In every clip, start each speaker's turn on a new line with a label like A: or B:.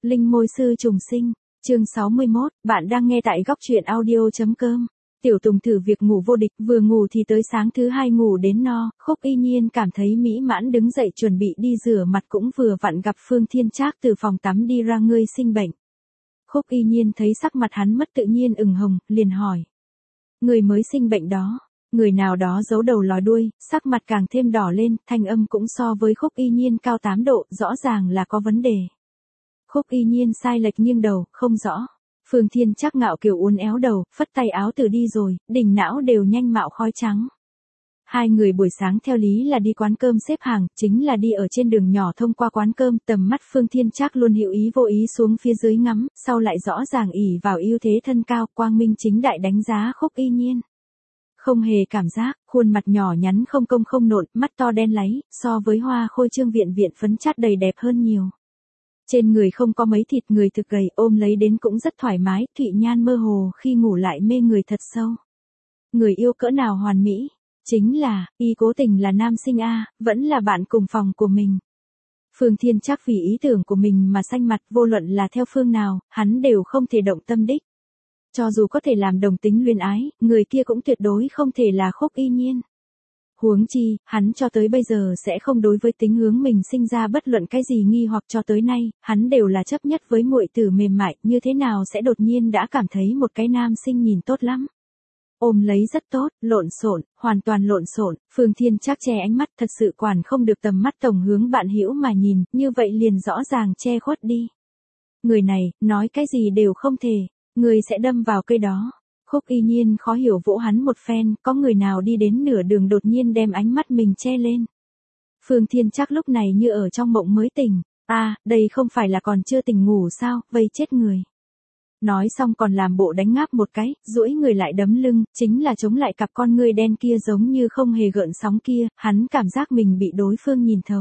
A: Linh môi sư trùng sinh, chương 61, bạn đang nghe tại góc truyện audio.com. Tiểu Tùng thử việc ngủ vô địch, vừa ngủ thì tới sáng thứ hai ngủ đến no, Khúc Y Nhiên cảm thấy mỹ mãn đứng dậy chuẩn bị đi rửa mặt cũng vừa vặn gặp Phương Thiên Trác từ phòng tắm đi ra. Ngươi sinh bệnh. Khúc Y Nhiên thấy sắc mặt hắn mất tự nhiên ửng hồng, liền hỏi. Người mới sinh bệnh đó. Người nào đó giấu đầu lòi đuôi, sắc mặt càng thêm đỏ lên, thanh âm cũng so với Khúc Y Nhiên cao 8 độ, rõ ràng là có vấn đề. Khúc Y Nhiên sai lệch nghiêng đầu, không rõ. Phương Thiên Trác ngạo kiều uốn éo đầu, phất tay áo từ đi rồi, đỉnh não đều nhanh mạo khói trắng. Hai người buổi sáng theo lý là đi quán cơm xếp hàng, chính là đi ở trên đường nhỏ thông qua quán cơm, tầm mắt Phương Thiên Trác luôn hữu ý vô ý xuống phía dưới ngắm, sau lại rõ ràng ỷ vào ưu thế thân cao, quang minh chính đại đánh giá Khúc Y Nhiên. Không hề cảm giác, khuôn mặt nhỏ nhắn không công không nộn, mắt to đen láy, so với Hoa Khôi Trương viện phấn chát đầy đẹp hơn nhiều. Trên người không có mấy thịt, người thực gầy, ôm lấy đến cũng rất thoải mái, thụy nhan mơ hồ khi ngủ lại mê người thật sâu. Người yêu cỡ nào hoàn mỹ, chính là, y cố tình là nam sinh A, vẫn là bạn cùng phòng của mình. Phương Thiên Trác vì ý tưởng của mình mà xanh mặt, vô luận là theo phương nào, hắn đều không thể động tâm đích. Cho dù có thể làm đồng tính luyến ái, người kia cũng tuyệt đối không thể là Khúc Y Nhiên. Huống chi, hắn cho tới bây giờ sẽ không đối với tính hướng mình sinh ra bất luận cái gì nghi hoặc cho tới nay, hắn đều là chấp nhất với muội tử mềm mại, như thế nào sẽ đột nhiên đã cảm thấy một cái nam sinh nhìn tốt lắm. Ôm lấy rất tốt, lộn xộn, hoàn toàn lộn xộn, Phương Thiên Trác che ánh mắt thật sự quản không được tầm mắt tổng hướng bạn hữu mà nhìn, như vậy liền rõ ràng che khuất đi. Người này, nói cái gì đều không thể, người sẽ đâm vào cây đó. Khúc Y Nhiên khó hiểu vỗ hắn một phen, có người nào đi đến nửa đường đột nhiên đem ánh mắt mình che lên. Phương Thiên Trác lúc này như ở trong mộng mới tỉnh, đây không phải là còn chưa tỉnh ngủ sao, vây chết người. Nói xong còn làm bộ đánh ngáp một cái, duỗi người lại đấm lưng, chính là chống lại cặp con ngươi đen kia giống như không hề gợn sóng kia, hắn cảm giác mình bị đối phương nhìn thấu.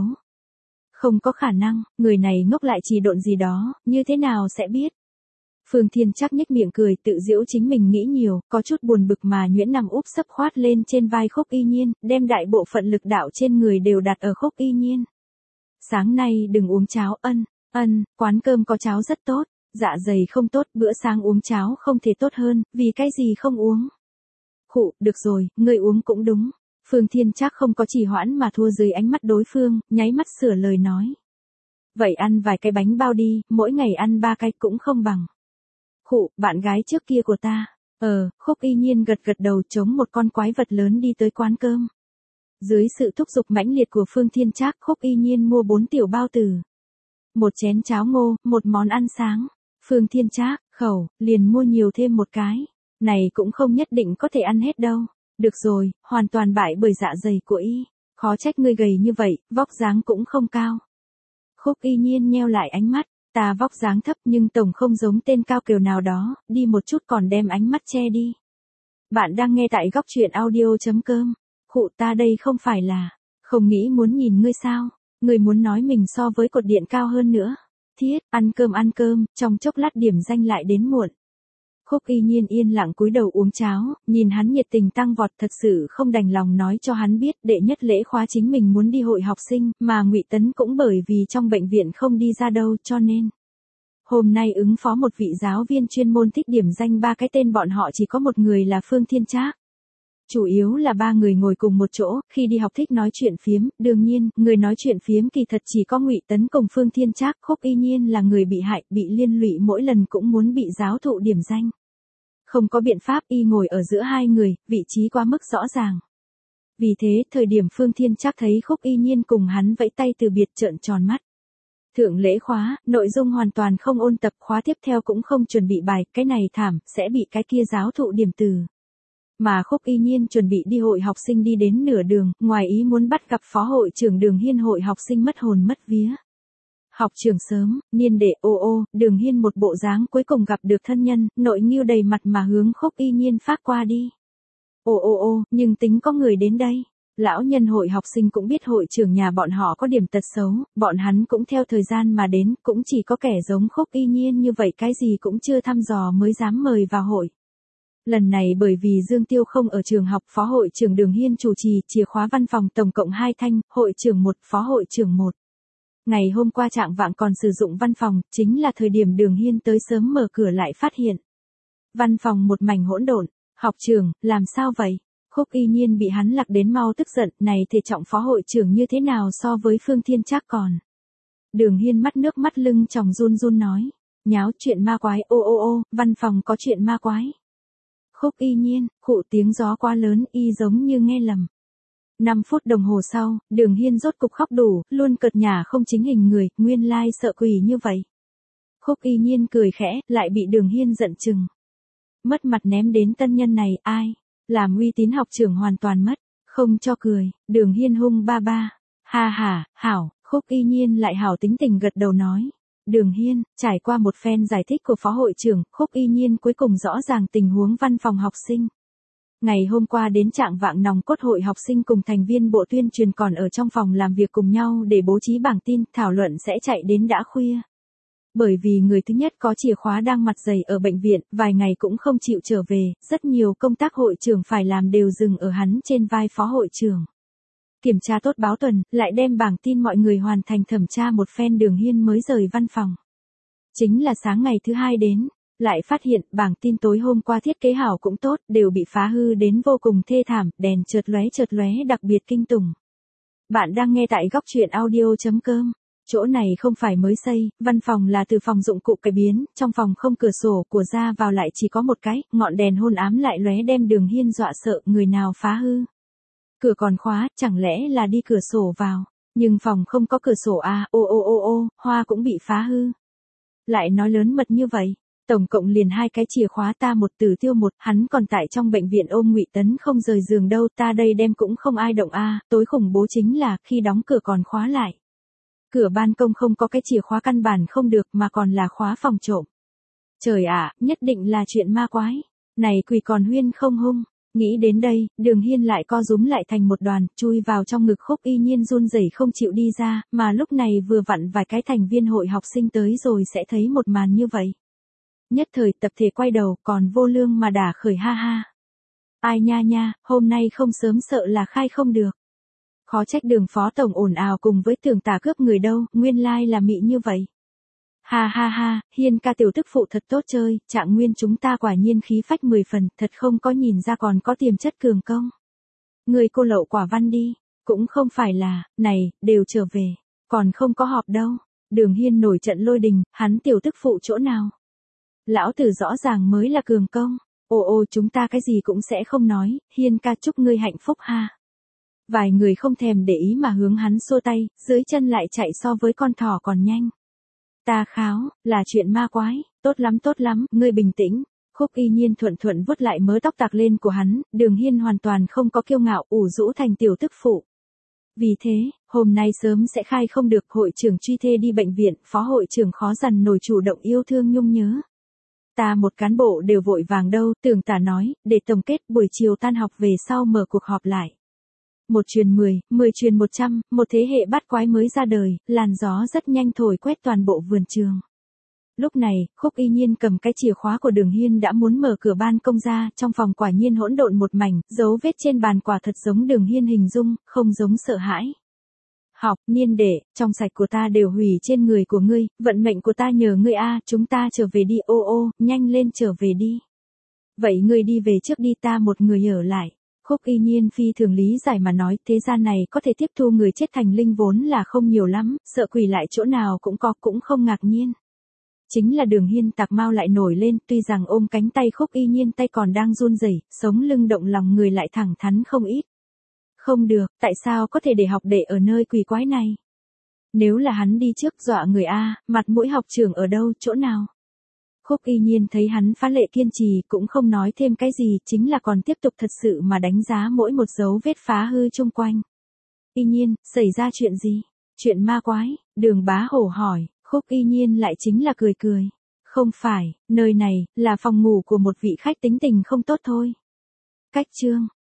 A: Không có khả năng, người này ngốc lại trì độn gì đó, như thế nào sẽ biết. Phương Thiên Trác nhếch miệng cười, tự giễu chính mình nghĩ nhiều, có chút buồn bực mà nhuyễn nằm úp sấp khoát lên trên vai Khúc Y Nhiên, đem đại bộ phận lực đạo trên người đều đặt ở Khúc Y Nhiên. Sáng nay đừng uống cháo, quán cơm có cháo rất tốt, dạ dày không tốt, bữa sáng uống cháo không thể tốt hơn, vì cái gì không uống. Khụ, được rồi, ngươi uống cũng đúng. Phương Thiên Trác không có trì hoãn mà thua dưới ánh mắt đối phương, nháy mắt sửa lời nói. Vậy ăn vài cái bánh bao đi, mỗi ngày ăn 3 cái cũng không bằng. Khụ, bạn gái trước kia của ta. Khúc Y Nhiên gật gật đầu chống một con quái vật lớn đi tới quán cơm. Dưới sự thúc giục mãnh liệt của Phương Thiên Trác, Khúc Y Nhiên mua 4 tiểu bao tử. Một chén cháo ngô, một món ăn sáng. Phương Thiên Trác, khẩu, liền mua nhiều thêm một cái. Này cũng không nhất định có thể ăn hết đâu. Được rồi, hoàn toàn bại bởi dạ dày của y. Khó trách ngươi gầy như vậy, vóc dáng cũng không cao. Khúc Y Nhiên nheo lại ánh mắt. Ta vóc dáng thấp nhưng tổng không giống tên cao kiều nào đó, đi một chút còn đem ánh mắt che đi. Bạn đang nghe tại góc truyện audio.com. Khụ, ta đây không phải là, không nghĩ muốn nhìn ngươi sao, ngươi muốn nói mình so với cột điện cao hơn nữa. Thiết, ăn cơm, trong chốc lát điểm danh lại đến muộn. Khúc Y Nhiên yên lặng cúi đầu uống cháo, nhìn hắn nhiệt tình tăng vọt, thật sự không đành lòng nói cho hắn biết đệ nhất lễ khóa chính mình muốn đi hội học sinh, mà Ngụy Tấn cũng bởi vì trong bệnh viện không đi ra đâu cho nên. Hôm nay ứng phó một vị giáo viên chuyên môn thích điểm danh 3 cái tên, bọn họ chỉ có một người là Phương Thiên Trác. Chủ yếu là 3 người ngồi cùng một chỗ, khi đi học thích nói chuyện phiếm, đương nhiên, người nói chuyện phiếm kỳ thật chỉ có Ngụy Tấn cùng Phương Thiên Trác, Khúc Y Nhiên là người bị hại, bị liên lụy mỗi lần cũng muốn bị giáo thụ điểm danh. Không có biện pháp, y ngồi ở giữa hai người, vị trí quá mức rõ ràng. Vì thế, thời điểm Phương Thiên Trác thấy Khúc Y Nhiên cùng hắn vẫy tay từ biệt trợn tròn mắt. Thượng lễ khóa, nội dung hoàn toàn không ôn tập, khóa tiếp theo cũng không chuẩn bị bài, cái này thảm, sẽ bị cái kia giáo thụ điểm từ. Mà Khúc Y Nhiên chuẩn bị đi hội học sinh đi đến nửa đường, ngoài ý muốn bắt gặp phó hội trưởng Đường Hiên, hội học sinh mất hồn mất vía. Học trường sớm, niên đệ Đường Hiên một bộ dáng cuối cùng gặp được thân nhân, nội nghiêu đầy mặt mà hướng Khúc Y Nhiên phát qua đi. Nhưng tính có người đến đây. Lão nhân hội học sinh cũng biết hội trưởng nhà bọn họ có điểm tật xấu, bọn hắn cũng theo thời gian mà đến, cũng chỉ có kẻ giống Khúc Y Nhiên như vậy cái gì cũng chưa thăm dò mới dám mời vào hội. Lần này bởi vì Dương Tiêu không ở trường học, phó hội trưởng Đường Hiên chủ trì, chìa khóa văn phòng tổng cộng 2 thanh, hội trưởng 1, phó hội trưởng 1. Ngày hôm qua trạng vạng còn sử dụng văn phòng, chính là thời điểm Đường Hiên tới sớm mở cửa lại phát hiện. Văn phòng một mảnh hỗn độn, học trưởng, làm sao vậy? Khúc Y Nhiên bị hắn lặc đến mau tức giận, này thể trọng phó hội trưởng như thế nào so với Phương Thiên Trác còn. Đường Hiên mắt nước mắt lưng tròng run run nói, nháo chuyện ma quái, ô, văn phòng có chuyện ma quái. Khúc Y Nhiên, khụ tiếng gió quá lớn, y giống như nghe lầm. 5 phút đồng hồ sau, Đường Hiên rốt cục khóc đủ, luôn cợt nhả không chính hình người, nguyên lai sợ quỷ như vậy. Khúc Y Nhiên cười khẽ, lại bị Đường Hiên giận chừng. Mất mặt ném đến tân nhân này, ai? Làm uy tín học trưởng hoàn toàn mất, không cho cười, Đường Hiên hung ba ba. Ha, hảo, Khúc Y Nhiên lại hảo tính tình gật đầu nói. Đường Hiên, trải qua một phen giải thích của phó hội trưởng, Khúc Y Nhiên cuối cùng rõ ràng tình huống văn phòng học sinh. Ngày hôm qua đến trạng vạng nòng cốt hội học sinh cùng thành viên bộ tuyên truyền còn ở trong phòng làm việc cùng nhau để bố trí bảng tin, thảo luận sẽ chạy đến đã khuya. Bởi vì người thứ nhất có chìa khóa đang mặt dày ở bệnh viện, vài ngày cũng không chịu trở về, rất nhiều công tác hội trưởng phải làm đều dừng ở hắn trên vai phó hội trưởng. Kiểm tra tốt báo tuần, lại đem bảng tin mọi người hoàn thành thẩm tra một phen, Đường Hiên mới rời văn phòng. Chính là sáng ngày thứ hai đến, lại phát hiện bảng tin tối hôm qua thiết kế hảo cũng tốt, đều bị phá hư đến vô cùng thê thảm, đèn chợt lóe đặc biệt kinh tủng. Bạn đang nghe tại góc truyện audio.com. Chỗ này không phải mới xây, văn phòng là từ phòng dụng cụ cải biến, trong phòng không cửa sổ, của ra vào lại chỉ có một cái, ngọn đèn hôn ám lại lóe đem Đường Hiên dọa sợ, người nào phá hư. Cửa còn khóa, chẳng lẽ là đi cửa sổ vào, nhưng phòng không có cửa sổ à, ô, hoa cũng bị phá hư. Lại nói lớn mật như vậy, tổng cộng liền 2 cái chìa khóa, ta một Tử Tiêu một, hắn còn tại trong bệnh viện ôm Ngụy Tấn không rời giường đâu, ta đây đem cũng không ai động a, tối khủng bố chính là khi đóng cửa còn khóa lại. Cửa ban công không có cái chìa khóa căn bản không được mà còn là khóa phòng trộm. Trời ạ, nhất định là chuyện ma quái. Này quỷ còn huyên không hung. Nghĩ đến đây, Đường Hiên lại co rúm lại thành một đoàn, chui vào trong ngực Khúc Y Nhiên run rẩy không chịu đi ra, mà lúc này vừa vặn vài cái thành viên hội học sinh tới rồi sẽ thấy một màn như vậy. Nhất thời tập thể quay đầu, còn vô lương mà đả khởi ha ha. Ai nha, hôm nay không sớm sợ là khai không được. Khó trách Đường phó tổng ồn ào cùng với tưởng tả cướp người đâu, nguyên lai là mị như vậy. Ha, Hiên ca tiểu tức phụ thật tốt chơi, Trạng Nguyên chúng ta quả nhiên khí phách 10 phần, thật không có nhìn ra còn có tiềm chất cường công. Người cô lậu quả văn đi, cũng không phải là, này, đều trở về, còn không có họp đâu. Đường Hiên nổi trận lôi đình, hắn tiểu tức phụ chỗ nào? Lão tử rõ ràng mới là cường công, ô chúng ta cái gì cũng sẽ không nói, Hiên ca chúc ngươi hạnh phúc ha. Vài người không thèm để ý mà hướng hắn xua tay, dưới chân lại chạy so với con thỏ còn nhanh. Ta kháo, là chuyện ma quái, tốt lắm, ngươi bình tĩnh. Khúc Y Nhiên thuận vuốt lại mớ tóc tạc lên của hắn, Đường Hiên hoàn toàn không có kiêu ngạo, ủ rũ thành tiểu tức phụ. Vì thế, hôm nay sớm sẽ khai không được, hội trưởng truy thê đi bệnh viện, phó hội trưởng khó dằn nổi chủ động yêu thương nhung nhớ. Ta một cán bộ đều vội vàng đâu, tưởng tả nói, để tổng kết buổi chiều tan học về sau mở cuộc họp lại. 1 truyền 10, 10 truyền 100, một thế hệ bát quái mới ra đời, làn gió rất nhanh thổi quét toàn bộ vườn trường. Lúc này, Khúc Y Nhiên cầm cái chìa khóa của Đường Hiên đã muốn mở cửa ban công ra, trong phòng quả nhiên hỗn độn một mảnh, dấu vết trên bàn quả thật giống Đường Hiên hình dung, không giống sợ hãi. Học, niên đệ, trong sạch của ta đều hủy trên người của ngươi, vận mệnh của ta nhờ ngươi a, chúng ta trở về đi, ô, nhanh lên trở về đi. Vậy ngươi đi về trước đi, ta một người ở lại. Khúc Y Nhiên phi thường lý giải mà nói, thế gian này có thể tiếp thu người chết thành linh vốn là không nhiều lắm, sợ quỷ lại chỗ nào cũng có, cũng không ngạc nhiên. Chính là Đường Hiên tạc mau lại nổi lên, tuy rằng ôm cánh tay Khúc Y Nhiên tay còn đang run rẩy, sống lưng động lòng người lại thẳng thắn không ít. Không được, tại sao có thể để học đệ ở nơi quỷ quái này? Nếu là hắn đi trước dọa người a, mặt mũi học trưởng ở đâu, chỗ nào? Khúc Y Nhiên thấy hắn phá lệ kiên trì, cũng không nói thêm cái gì, chính là còn tiếp tục thật sự mà đánh giá mỗi một dấu vết phá hư chung quanh. Y Nhiên, xảy ra chuyện gì? Chuyện ma quái, Đường Bá Hổ hỏi, Khúc Y Nhiên lại chính là cười. Không phải, nơi này, là phòng ngủ của một vị khách tính tình không tốt thôi. Cách chương.